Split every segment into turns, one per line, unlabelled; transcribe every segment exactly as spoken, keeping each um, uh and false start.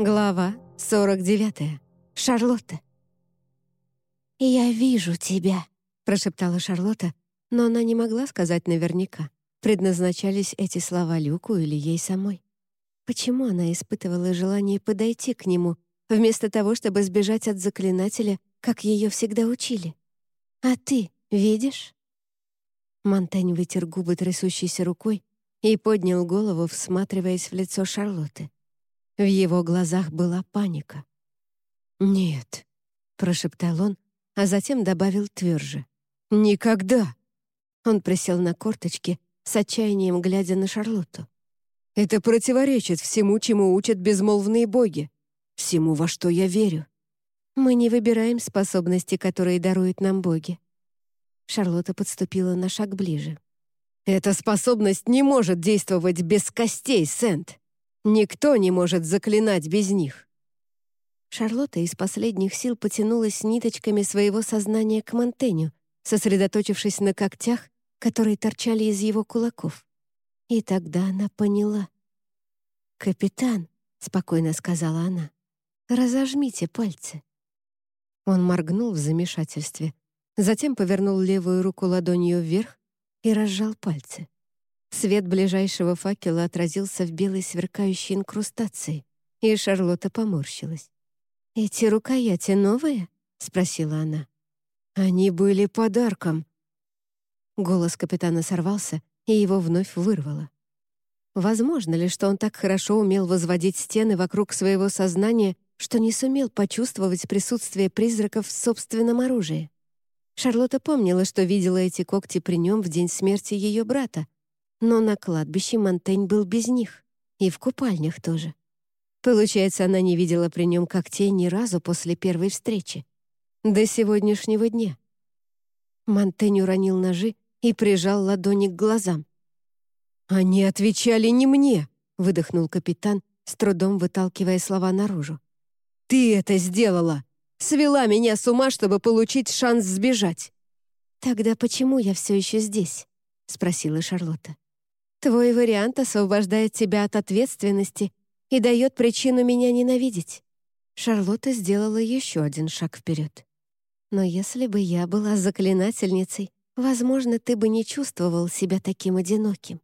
Глава сорок девятая. Шарлотта. «Я вижу тебя», — прошептала Шарлотта, но она не могла сказать наверняка, предназначались эти слова Люку или ей самой. Почему она испытывала желание подойти к нему, вместо того, чтобы сбежать от заклинателя, как ее всегда учили? «А ты видишь?» Монтень вытер губы трясущейся рукой и поднял голову, всматриваясь в лицо Шарлотты. В его глазах была паника. «Нет», — прошептал он, а затем добавил тверже. «Никогда!» Он присел на корточки, с отчаянием глядя на Шарлотту. «Это противоречит всему, чему учат безмолвные боги, всему, во что я верю. Мы не выбираем способности, которые даруют нам боги». Шарлотта подступила на шаг ближе. «Эта способность не может действовать без костей, Сент. Никто не может заклинать без них». Шарлотта из последних сил потянулась ниточками своего сознания к Монтеню, сосредоточившись на когтях, которые торчали из его кулаков. И тогда она поняла. «Капитан», — спокойно сказала она, — «разожмите пальцы». Он моргнул в замешательстве, затем повернул левую руку ладонью вверх и разжал пальцы. Свет ближайшего факела отразился в белой сверкающей инкрустации, и Шарлотта поморщилась. «Эти рукояти новые?» — спросила она. «Они были подарком». Голос капитана сорвался, и его вновь вырвало. Возможно ли, что он так хорошо умел возводить стены вокруг своего сознания, что не сумел почувствовать присутствие призраков в собственном оружии? Шарлотта помнила, что видела эти когти при нем в день смерти ее брата, но на кладбище Монтень был без них, и в купальнях тоже. Получается, она не видела при нем когтей ни разу после первой встречи. До сегодняшнего дня. Монтень уронил ножи и прижал ладони к глазам. «Они отвечали не мне», — выдохнул капитан, с трудом выталкивая слова наружу. «Ты это сделала! Свела меня с ума, чтобы получить шанс сбежать!» «Тогда почему я все еще здесь?» — спросила Шарлотта. «Твой вариант освобождает тебя от ответственности и дает причину меня ненавидеть». Шарлотта сделала еще один шаг вперед. «Но если бы я была заклинательницей, возможно, ты бы не чувствовал себя таким одиноким».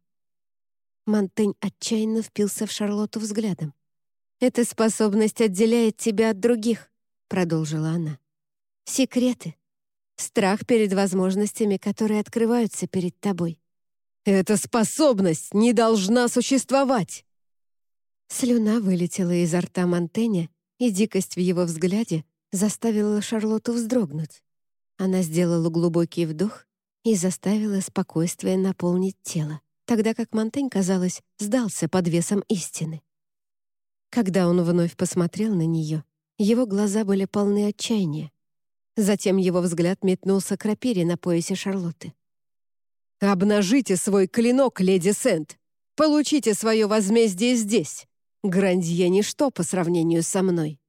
Монтень отчаянно впился в Шарлотту взглядом. «Эта способность отделяет тебя от других», — продолжила она. «Секреты. Страх перед возможностями, которые открываются перед тобой». «Эта способность не должна существовать!» Слюна вылетела изо рта Монтэня, и дикость в его взгляде заставила Шарлотту вздрогнуть. Она сделала глубокий вдох и заставила спокойствие наполнить тело, тогда как Монтень, казалось, сдался под весом истины. Когда он вновь посмотрел на нее, его глаза были полны отчаяния. Затем его взгляд метнулся к рапире на поясе Шарлотты. «Обнажите свой клинок, леди Сент! Получите свое возмездие здесь! Грандье — ничто по сравнению со мной!»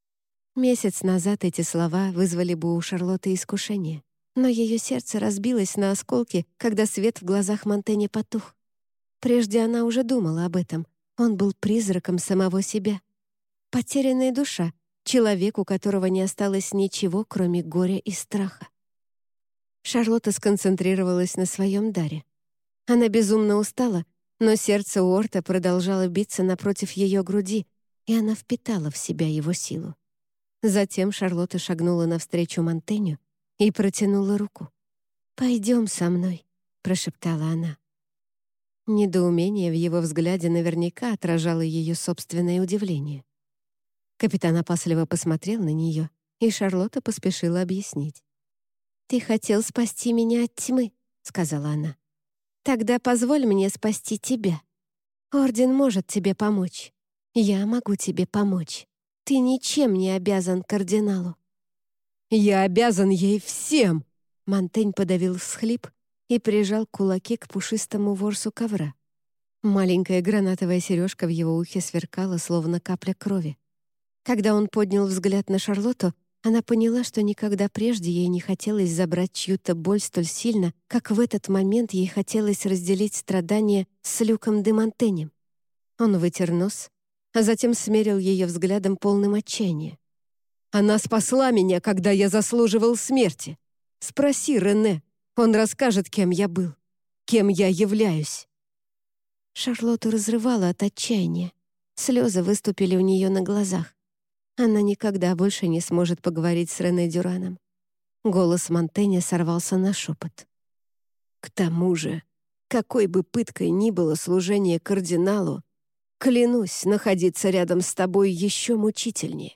Месяц назад эти слова вызвали бы у Шарлотты искушение, но ее сердце разбилось на осколки, когда свет в глазах Монтэня потух. Прежде она уже думала об этом. Он был призраком самого себя. Потерянная душа, человек, у которого не осталось ничего, кроме горя и страха. Шарлотта сконцентрировалась на своем даре. Она безумно устала, но сердце Уорта продолжало биться напротив ее груди, и она впитала в себя его силу. Затем Шарлотта шагнула навстречу Монтеню и протянула руку. «Пойдем со мной», — прошептала она. Недоумение в его взгляде наверняка отражало ее собственное удивление. Капитан опасливо посмотрел на нее, и Шарлотта поспешила объяснить. «Ты хотел спасти меня от тьмы», — сказала она. «Тогда позволь мне спасти тебя. Орден может тебе помочь. Я могу тебе помочь. Ты ничем не обязан кардиналу». «Я обязан ей всем!» Монтень подавил всхлип и прижал кулаки к пушистому ворсу ковра. Маленькая гранатовая сережка в его ухе сверкала, словно капля крови. Когда он поднял взгляд на Шарлотту, она поняла, что никогда прежде ей не хотелось забрать чью-то боль столь сильно, как в этот момент ей хотелось разделить страдания с Люком де Монтенем. Он вытер нос а затем смерил ее взглядом полным отчаяния. «Она спасла меня, когда я заслуживал смерти. Спроси Рене, он расскажет, кем я был, кем я являюсь». Шарлотту разрывало от отчаяния. Слезы выступили у нее на глазах. Она никогда больше не сможет поговорить с Рене Дюраном. Голос Монтэня сорвался на шепот. «К тому же, какой бы пыткой ни было служение кардиналу, клянусь, находиться рядом с тобой еще мучительнее».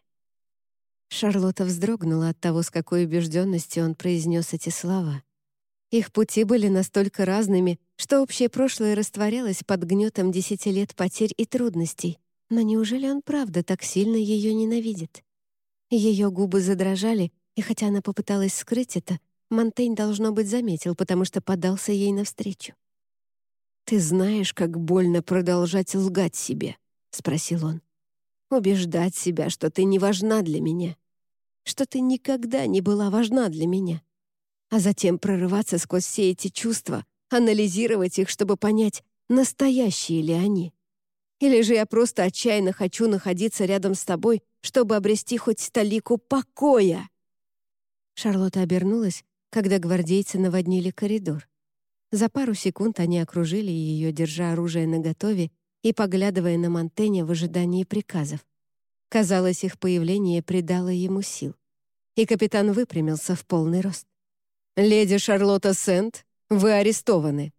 Шарлотта вздрогнула от того, с какой убежденностью он произнес эти слова. Их пути были настолько разными, что общее прошлое растворялось под гнетом десяти лет потерь и трудностей. Но неужели он правда так сильно ее ненавидит? Ее губы задрожали, и хотя она попыталась скрыть это, Монтень, должно быть, заметил, потому что подался ей навстречу. «Ты знаешь, как больно продолжать лгать себе?» — спросил он. «Убеждать себя, что ты не важна для меня, что ты никогда не была важна для меня, а затем прорываться сквозь все эти чувства, анализировать их, чтобы понять, настоящие ли они. Или же я просто отчаянно хочу находиться рядом с тобой, чтобы обрести хоть талику покоя». Шарлотта обернулась, когда гвардейцы наводнили коридор. За пару секунд они окружили ее, держа оружие наготове и поглядывая на Монтэня в ожидании приказов. Казалось, их появление придало ему сил. И капитан выпрямился в полный рост. «Леди Шарлотта Сент, вы арестованы».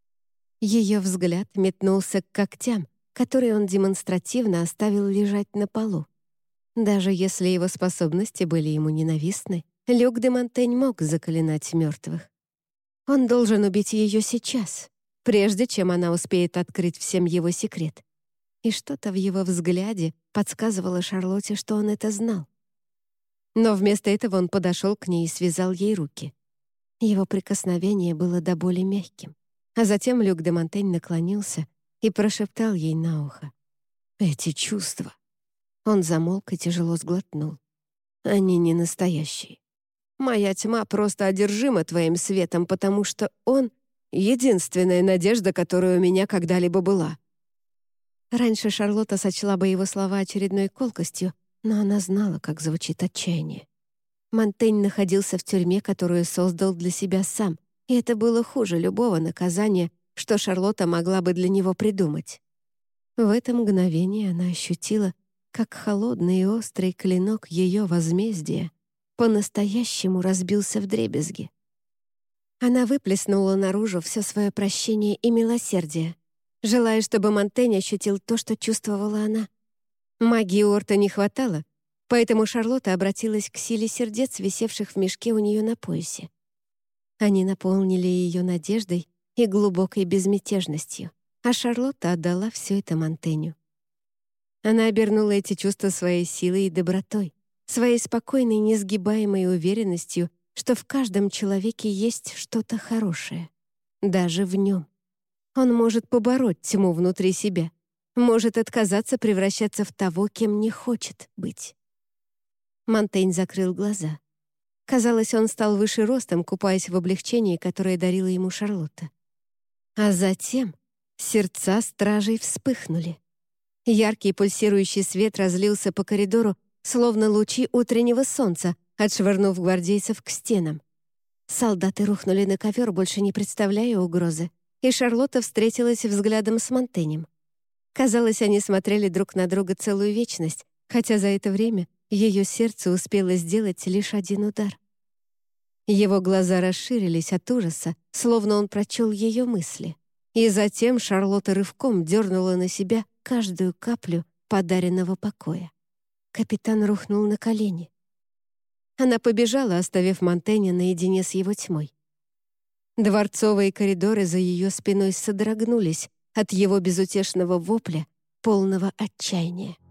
Ее взгляд метнулся к когтям, которые он демонстративно оставил лежать на полу. Даже если его способности были ему ненавистны, Люк де Монтень мог заклинать мертвых. Он должен убить ее сейчас, прежде чем она успеет открыть всем его секрет. И что-то в его взгляде подсказывало Шарлотте, что он это знал. Но вместо этого он подошел к ней и связал ей руки. Его прикосновение было до боли мягким. А затем Люк де Монтень наклонился и прошептал ей на ухо. «Эти чувства». Он замолк и тяжело сглотнул. «Они не настоящие. Моя тьма просто одержима твоим светом, потому что он — единственная надежда, которая у меня когда-либо была». Раньше Шарлотта сочла бы его слова очередной колкостью, но она знала, как звучит отчаяние. Монтень находился в тюрьме, которую создал для себя сам, и это было хуже любого наказания, что Шарлотта могла бы для него придумать. В это мгновение она ощутила, как холодный и острый клинок ее возмездия по-настоящему разбился вдребезги. Она выплеснула наружу все свое прощение и милосердие, желая, чтобы Монтень ощутил то, что чувствовала она. Магии Орта не хватало, поэтому Шарлотта обратилась к силе сердец, висевших в мешке у нее на поясе. Они наполнили ее надеждой и глубокой безмятежностью, а Шарлотта отдала все это Монтеню. Она обернула эти чувства своей силой и добротой, своей спокойной, несгибаемой уверенностью, что в каждом человеке есть что-то хорошее, даже в нем. Он может побороть тьму внутри себя, может отказаться превращаться в того, кем не хочет быть. Монтень закрыл глаза. Казалось, он стал выше ростом, купаясь в облегчении, которое дарила ему Шарлотта. А затем сердца стражей вспыхнули. Яркий пульсирующий свет разлился по коридору, словно лучи утреннего солнца, отшвырнув гвардейцев к стенам. Солдаты рухнули на ковер, больше не представляя угрозы, и Шарлотта встретилась взглядом с Монтенем. Казалось, они смотрели друг на друга целую вечность, хотя за это время ее сердце успело сделать лишь один удар. Его глаза расширились от ужаса, словно он прочел ее мысли. И затем Шарлотта рывком дернула на себя каждую каплю подаренного покоя. Капитан рухнул на колени. Она побежала, оставив Монтэня наедине с его тьмой. Дворцовые коридоры за ее спиной содрогнулись от его безутешного вопля, полного отчаяния.